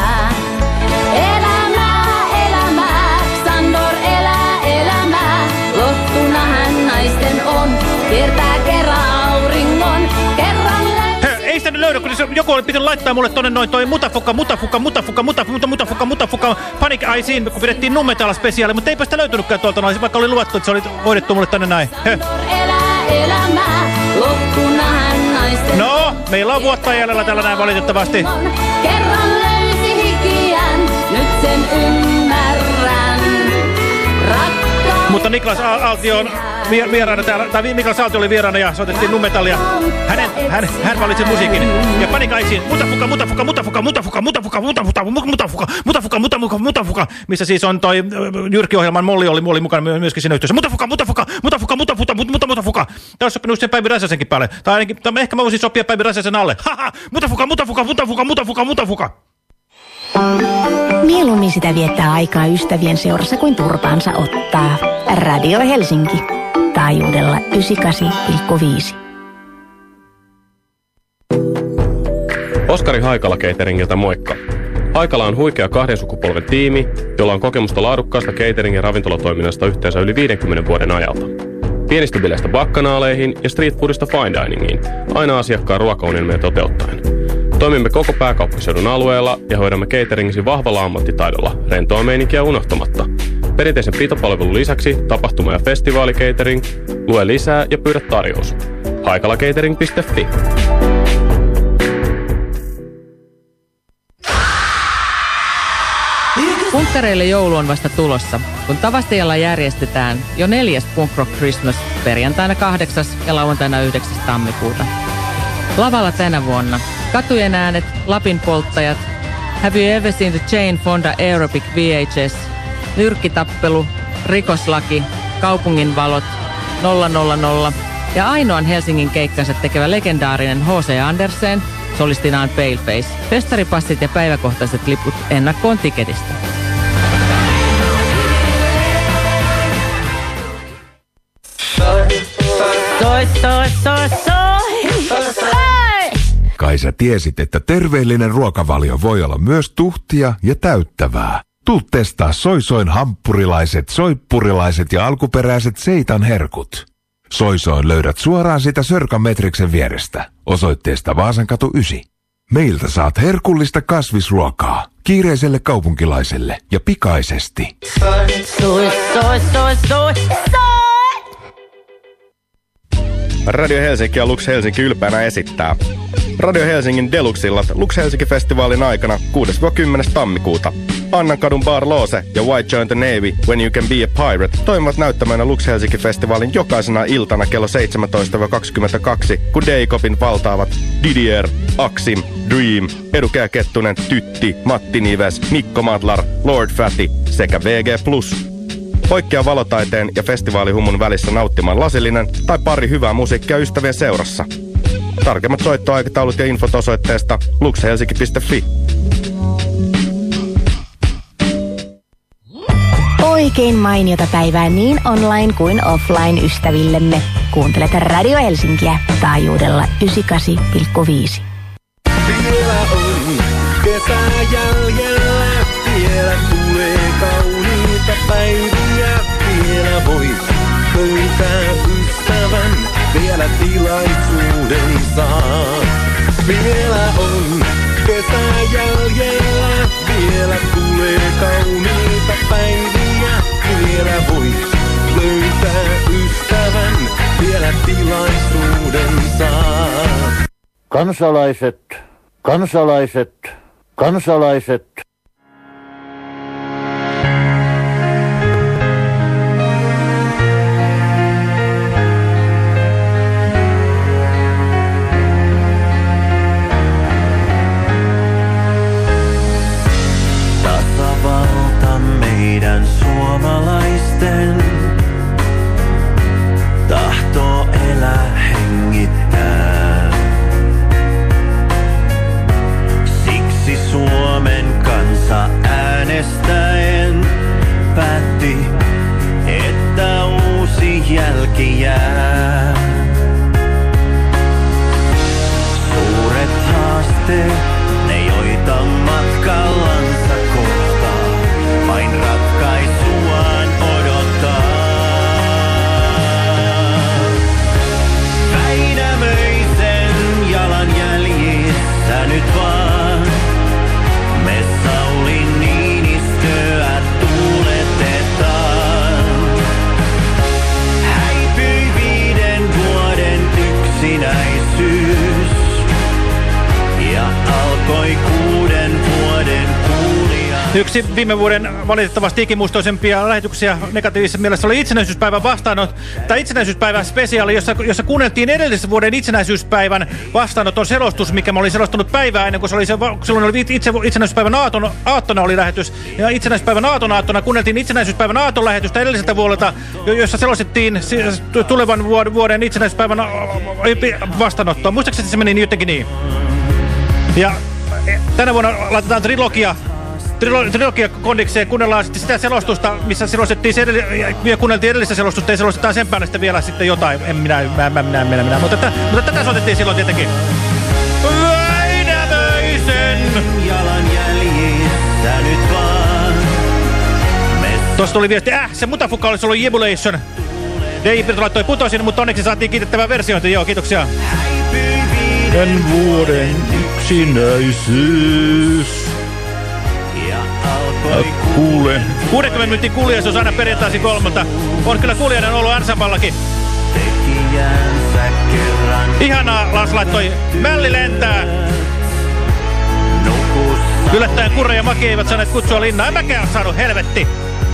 Speaker 1: Elämää, elämää, Sandor elää elämää. Lohtunahan naisten on, kiertää kerran auringon. Kerran löysi.
Speaker 4: Ei sitä nyt löydä, kun se, joku oli pitänyt laittaa mulle tonne noin toi mutafuka, mutafuka, mutafuka, mutafuka, mutafuka, mutafuka, Panic Iceen, kun pidettiin Nummetala spesiaali, mutta eipä sitä löytynytkään tuolta noin, vaikka oli luvattu, että se oli hoidettu mulle tänne näin. Höh.
Speaker 1: Elämää, lohtunahan naisten.
Speaker 4: No, meillä on vuotta jäljellä tällä näin valitettavasti.
Speaker 1: Kerran löysi hikiän, nyt sen ymmärrän. Rakkaus.
Speaker 4: Mutta Niklas Aaltio on vieraana täällä, tai Niklas Aaltio oli vieraana ja soitettiin Nummetallia. Hänen, hän, hän valitsi musiikin. Ja Panic Iceen, mutafuka, mutafuka, mutafuka, mutafuka, mutafuka, mutafuka, mutafuka, mutafuka, mutafuka, mutafuka, missä siis on toi Jyrki-ohjelman Molli oli, oli mukana myöskin siinä yhteydessä. Mutafuka, mutafuka, mutafuka, mutafuka, mutafuka, mutafuka. Tämä olisi sopinut sen Päivi Räsäsenkin päälle. Tai ainakin, ehkä mä voisin sopia Päivi Räsäsen alle. Haha, mutafuka, mutafuka, mutafuka, mutafuka, mutafuka.
Speaker 2: Mieluummin sitä viettää aikaa ystävien seurassa kuin turpaansa ottaa. Radio Helsinki. Taajuudella yhdeksänkymmentäkahdeksan pilkku viisi.
Speaker 15: Oskari Haikala Cateringiltä moikka. Haikala on huikea kahden sukupolven tiimi, jolla on kokemusta laadukkaasta catering- ja ravintolatoiminnasta yhteensä yli viidenkymmenen vuoden ajalta. Pienistä bileistä bakkanaaleihin ja streetfoodista fine diningiin, aina asiakkaan ruokaunelmia toteuttaen. Toimimme koko pääkaupunkiseudun alueella ja hoidamme cateringisi vahvalla ammattitaidolla, rentoa meininkiä unohtamatta. Perinteisen pitopalvelun lisäksi tapahtuma- ja festivaalicatering, lue lisää ja pyydä tarjous. haikalacatering piste fi.
Speaker 5: Punkkareille joulu on vasta tulossa, kun Tavastijalla järjestetään jo neljäs Punk Rock Christmas perjantaina kahdeksas ja lauantaina yhdeksäs tammikuuta. Lavalla tänä vuonna katujen äänet, Lapin polttajat, Have You Ever Seen the Jane Fonda Aerobic V H S, nyrkkitappelu, rikoslaki, kaupungin valot, nolla nolla nolla ja ainoan Helsingin keikkansa tekevä legendaarinen H C Andersen, solistinaan Paleface. Festaripassit ja päiväkohtaiset liput ennakkoon Tiketistä.
Speaker 1: Soi, soi, soi, soi! Hei!
Speaker 6: Kai sä tiesit, että terveellinen ruokavalio voi olla myös tuhtia ja täyttävää. Tuu testaa Soisoin hamppurilaiset, soippurilaiset ja alkuperäiset seitan herkut. Soisoin löydät suoraan sitä Sörkan Metriksen vierestä, osoitteesta Vaasankatu yhdeksän. Meiltä saat herkullista kasvisruokaa, kiireiselle kaupunkilaiselle ja pikaisesti.
Speaker 1: Soi, soi, soi, soi, soi, soi!
Speaker 15: Radio Helsinki ja Lux Helsinki ylpeänä esittää Radio Helsingin Deluxillat Lux Helsinki-festivaalin aikana kuudes kymmenes tammikuuta. Annankadun Bar Loose ja Why Join the Navy When You Can Be a Pirate toimivat näyttämään Lux Helsinki-festivaalin jokaisena iltana kello seitsemäntoista kaksikymmentäkaksi, kun Deikopin valtaavat Didier, Aksim, Dream, Edukä Kettunen, Tytti, Matti Nives, Mikko Madlar, Lord Fatty sekä V G plus. Poikkea valotaiteen ja festivaalihumun välissä nauttimaan lasillinen tai pari hyvää musiikkia ystävien seurassa. Tarkemmat soittoaikataulut ja infot osoitteesta luxhelsinki piste fi.
Speaker 2: Oikein mainiota päivää niin online kuin offline ystävillemme. Kuuntelet Radio Helsinkiä taajuudella yhdeksänkymmentäkahdeksan pilkku viisi.
Speaker 8: Vielä on kesä jäljellä, vielä tulee kauniita päiviä, vielä voit löytää ystävän, vielä tilaisuuden saa. Vielä on kesä jäljellä, vielä tulee kauniita päiviä, vielä voit löytää ystävän, vielä tilaisuuden saa.
Speaker 23: Kansalaiset, kansalaiset, kansalaiset.
Speaker 8: Tasavalta meidän suomalaisten tahtoo elää hengittää. Siksi Suomen kansa äänestäen päätti, että uusi jälki jää. Suuret haasteet, ne joita matkallansa kohtaa, vain ratkaisuaan odottaa. Väinämöisen jalanjäljissä nyt vaan me Sauli Niinistöä tuuletetaan. Häipyi viiden vuoden yksinäisyys ja alkoi kuuden vuoden kuulia.
Speaker 4: Yksi viime vuoden valitettavasti ikimuistoisempia lähetyksiä negatiivisessa mielessä oli itsenäisyyspäivän vastaanot, tai itsenäisyyspäivän spesiaali, jossa, jossa kuunneltiin edellisen vuoden itsenäisyyspäivän vastaanoton selostus, mikä mä olin selostanut päivää ennen kuin se oli se, silloin oli itse, itsenäisyyspäivän aaton, aattona oli lähetys, ja itsenäisyyspäivän aaton aattona kuunneltiin itsenäisyyspäivän aaton lähetystä edelliseltä vuodelta, jossa selostettiin tulevan vuoden itsenäisyyspäivän vastaanottoa. Muistaakseni se meni jotenkin niin. Ja tänä vuonna laitetaan trilogia, trilo, trilogia kondikseen, kuunnellaan sitten sitä selostusta, missä selostettiin se ja kuunneltiin edellistä selostusta ja selostetaan sen päälle sitten vielä sitten jotain. En minä, mä, mä, minä, minä, minä. Mutta, tätä, mutta tätä soitettiin silloin tietenkin. Väinämöisen
Speaker 8: jalanjäljissä nyt vaan.
Speaker 4: Tuossa tuli viesti, äh, se Mutafuka olisi ollut Jebulation. D J Pirtu laittoi putoisin, mutta onneksi saatiin kiitettävä versiointi. Joo, kiitoksia. Viiden vuoden yksinäisyys. Kuule. kuusikymmentä minuutin kuljeisuus aina perjantaisin kolmelta. On kyllä kuljeinen ollut Ansapallakin. Ihanaa, Lars laittoi. Mälli lentää. Yllättäen Kurre ja Maki eivät saaneet kutsua linnaa. En mäkään saanut, helvetti.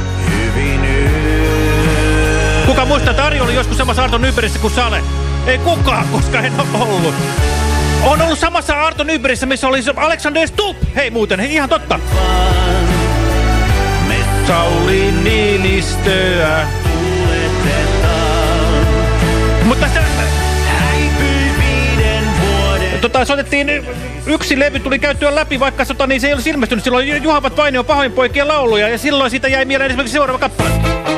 Speaker 4: Kuka muistaa, että Ari oli joskus samassa Arto Nyberissä kuin Sale? Ei kukaan, koska en ole ollut. On ollut samassa Arto Nyberissä, missä oli Alexander Stubb. Hei muuten, hei, ihan totta. Sauli Niinistöä. Mutta se... Tota, soitettiin, yksi levy tuli käyttöön läpi, vaikka sota, niin se ei olisi ilmestynyt. Silloin Juhavat Vainio pahoinpoikien lauluja, ja silloin siitä jäi mieleen esimerkiksi seuraava kappale.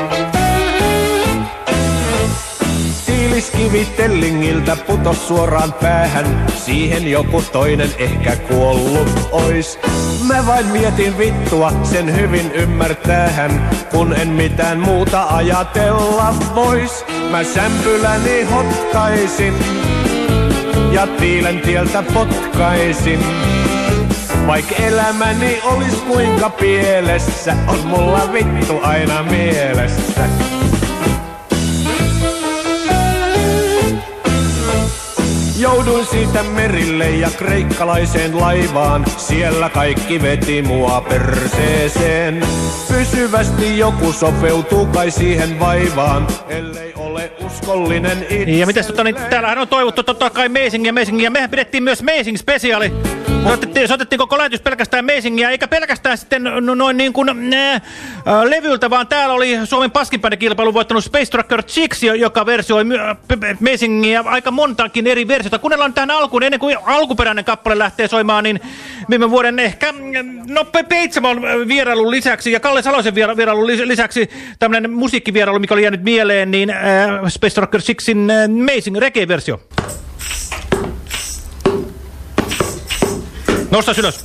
Speaker 7: Tiiliskivi Tellingiltä putos suoraan päähän, siihen joku toinen ehkä kuollut ois. Mä vain mietin vittua, sen hyvin ymmärtäähän, kun en mitään muuta ajatella vois. Mä sämpyläni hotkaisin ja Tiilen tieltä potkaisin. Vaik elämäni olis kuinka pielessä, on mulla vittu aina mielessä. Jouduin siitä merille ja kreikkalaiseen laivaan, siellä kaikki veti mua perseeseen. Pysyvästi joku sopeutuu kai siihen vaivaan, ellei ole uskollinen itse.
Speaker 4: Ja mitäs tota, niin täällähän on toivottu totta kai Amazing ja Amazing, ja mehän pidettiin myös Amazing spesiaali. Soitettiin, soitettiin koko lähetys pelkästään Amazingia, eikä pelkästään sitten no, noin niin kuin äh, levyltä, vaan täällä oli Suomen paskinpäinekilpailun voittanut Space Tracker Chicks, joka versioi Amazingia aika montakin eri versiota. Kuunnellaan tähän alkuun, ennen kuin alkuperäinen kappale lähtee soimaan, niin viime vuoden ehkä no Peitsamon vierailun lisäksi ja Kalle Salosen vierailun lisäksi tämmöinen musiikkivierailu, mikä oli jäänyt mieleen, niin äh, Space Tracker Chicksin äh, Amazing reggae-versio. Nosta ylös.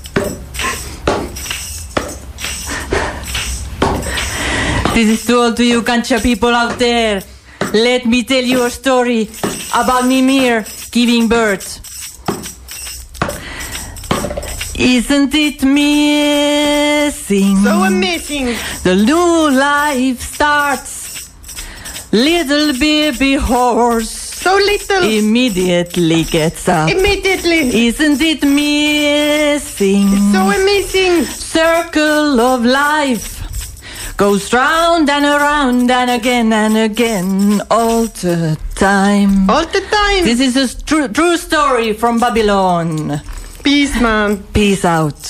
Speaker 20: This is to all to you Kancha people out there. Let me tell you a story about Mimir giving birth. Isn't it amazing?
Speaker 9: So amazing.
Speaker 20: The new life starts. Little baby horse.
Speaker 9: So little.
Speaker 20: Immediately gets up.
Speaker 9: Immediately.
Speaker 20: Isn't it amazing?
Speaker 9: It's so amazing.
Speaker 20: Circle of life goes round and around and again and again all the time.
Speaker 9: All the time.
Speaker 20: This is a true, true story from Babylon.
Speaker 9: Peace, man.
Speaker 20: Peace out.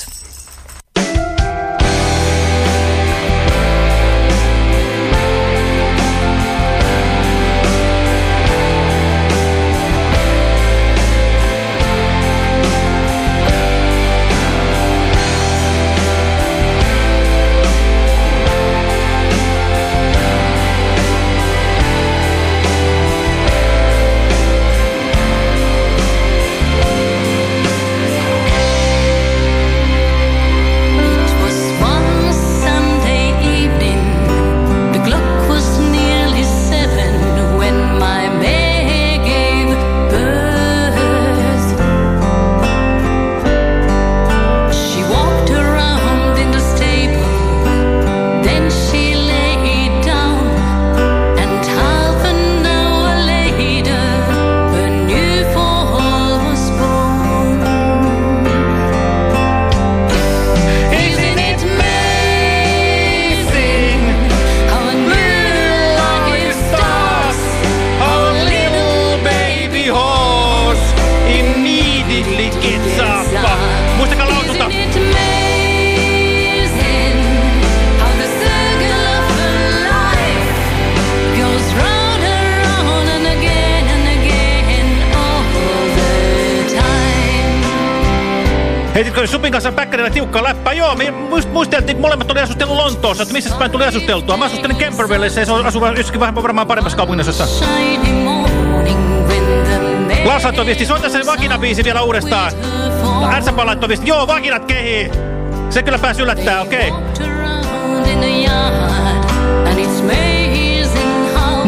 Speaker 4: Heititkö Supin kanssa Päkkärillä tiukkaa läppää? Joo, me muisteltiin, että molemmat oli asustellut Lontoossa, että missä päin tuli asusteltua. Mä asustelin Camberwellissä ja se asuu jossakin vähän varmaan paremmassa kaupunginosassa. Lars laittoi viesti, soita sen Vagina-biisi vielä uudestaan. Ärsapä laittoi viesti, joo, Vaginat kehii. Se kyllä pääsi yllättää, okei. Okay.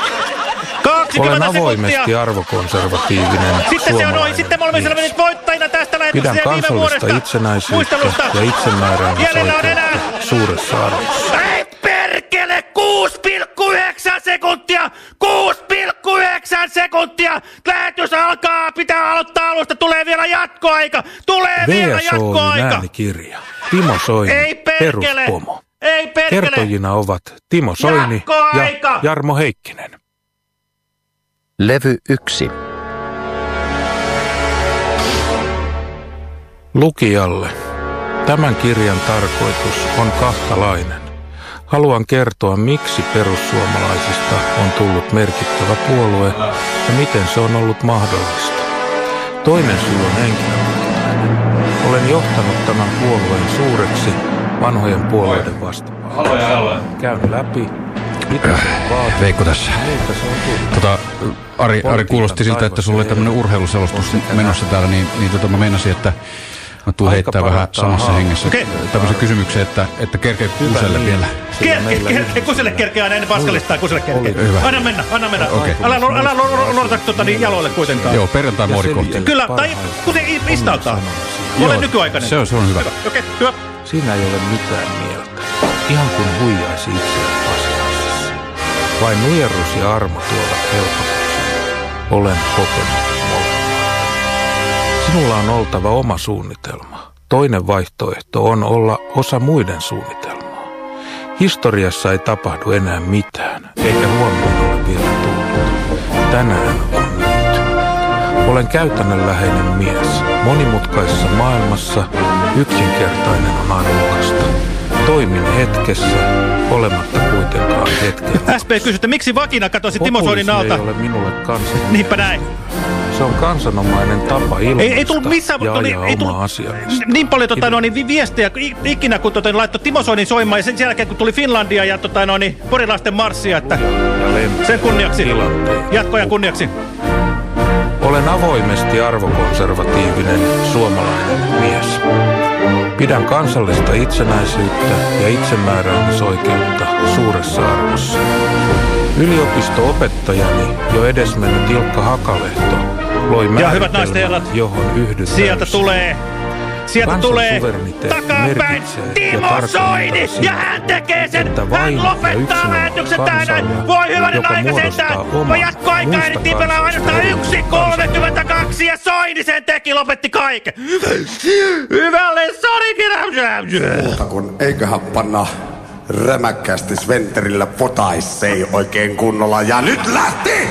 Speaker 4: kaksikymmentä
Speaker 10: Olen avoimesti
Speaker 4: sekuntia.
Speaker 10: arvokonservatiivinen
Speaker 4: Sitten se on ohi. Sitten me olemme selvinneet voittajina tästä
Speaker 10: Pidän
Speaker 4: lähetyksestä viime
Speaker 10: kansallista
Speaker 4: vuodesta.
Speaker 10: itsenäisyyttä
Speaker 4: Muistelusta.
Speaker 10: ja
Speaker 4: Jäljellä on enää.
Speaker 10: itsemääräämisoikeutta suuressa arvossa.
Speaker 4: Ei perkele! kuusi pilkku yhdeksän sekuntia! kuusi pilkku yhdeksän sekuntia! Lähetys alkaa! Pitää aloittaa alusta! Tulee vielä jatkoaika! Tulee vielä
Speaker 10: V S O:n
Speaker 4: jatkoaika!
Speaker 10: äänikirja. Timo Soini,
Speaker 4: Ei perkele!
Speaker 10: peruspomo.
Speaker 4: Ei perkele!
Speaker 10: Kertojina ovat Timo Soini
Speaker 4: Jatkoaika!
Speaker 10: ja Jarmo Heikkinen.
Speaker 12: Levy yksi.
Speaker 10: Lukijalle. Tämän kirjan tarkoitus on kahtalainen. Haluan kertoa, miksi perussuomalaisista on tullut merkittävä puolue ja miten se on ollut mahdollista. Toinen syy on henkilökohtainen. Olen johtanut tämän puolueen suureksi vanhojen puolueiden vastapainoksi. Käyn läpi, mitä se on vaatinut,
Speaker 13: Veikko tässä.
Speaker 10: miltä se on tullut.
Speaker 13: Tota, Ari, Ari kuulosti siltä, että sulla oli tämmöinen urheiluselostus menossa täällä, niin, niin tota mä meinasin, että mä tuun heittää vähän samassa hengessä
Speaker 4: okay.
Speaker 13: tämmöisen kysymyksen, että, että kerkeä Kuselle vielä.
Speaker 4: Kerke, Kuselle kerkeä aina ennen Paskalistaa, Kuselle kerkeä. Anna mennä, anna mennä.
Speaker 13: Okay.
Speaker 4: Älä, älä lorta tota niin jaloille kuitenkaan.
Speaker 13: Joo, perjantai moodi kohti.
Speaker 4: Kyllä, tai Kuse istautaa. Ole nykyaikainen.
Speaker 13: Se on, se on hyvä.
Speaker 4: Okei, okay, hyvä.
Speaker 10: Siinä ei ole mitään mieltä. Ihan kuin huijaisi itseään pasiansissa. Vain nujerrus ja armo tuovat helpotuksen. Olen kokenut molemmat. Sinulla on oltava oma suunnitelma. Toinen vaihtoehto on olla osa muiden suunnitelmaa. Historiassa ei tapahdu enää mitään, eikä huomioon ole vielä tullut. Tänään on nyt. Olen käytännönläheinen mies. Monimutkaisessa maailmassa yksinkertainen on arvokasta. Toimin hetkessä, olematta kuitenkaan hetkellä.
Speaker 4: S P kysyy, että miksi vakina katosi Timo Soinin alta?
Speaker 10: Populismi ei ole minulle kansan.
Speaker 4: Niinpä näin.
Speaker 10: Se on kansanomainen tapa ilmaista
Speaker 4: ei, ei tullut missään,
Speaker 10: ja
Speaker 4: tuli,
Speaker 10: ajaa
Speaker 4: ei tullut
Speaker 10: omaa asiallista.
Speaker 4: niin paljon tota, no, niin, viestejä ikinä, kun tota, laittoi Timo Soinin soimaan ja sen jälkeen, kun tuli Finlandia ja tota, no, niin, porilaisten marssia, että sen kunniaksi, jatkoja kunniaksi.
Speaker 10: Olen avoimesti arvokonservatiivinen suomalainen mies. Pidän kansallista itsenäisyyttä ja itsemääräämisoikeutta suuressa arvossa. Yliopisto-opettajani, jo edesmennyt Ilkka Hakalehto, loi määritelmän, johon yhdyt
Speaker 4: Sieltä
Speaker 10: täysin.
Speaker 4: tulee, sieltä tulee takapäin Timo Soini ja hän tekee sen, hän lopettaa lähetyksen tänään. Voi hyvänen aika sentään, vai jatkoaikaa ehdittiin pelaa ainoastaan yksi kolmekymmentäkaksi ja Soini sen teki, lopetti kaiken. Hyvälle Sonikirä!
Speaker 14: Mutta kun eiköhän panna rämäkkästi Sventerillä potaissei oikein kunnolla ja nyt lähti!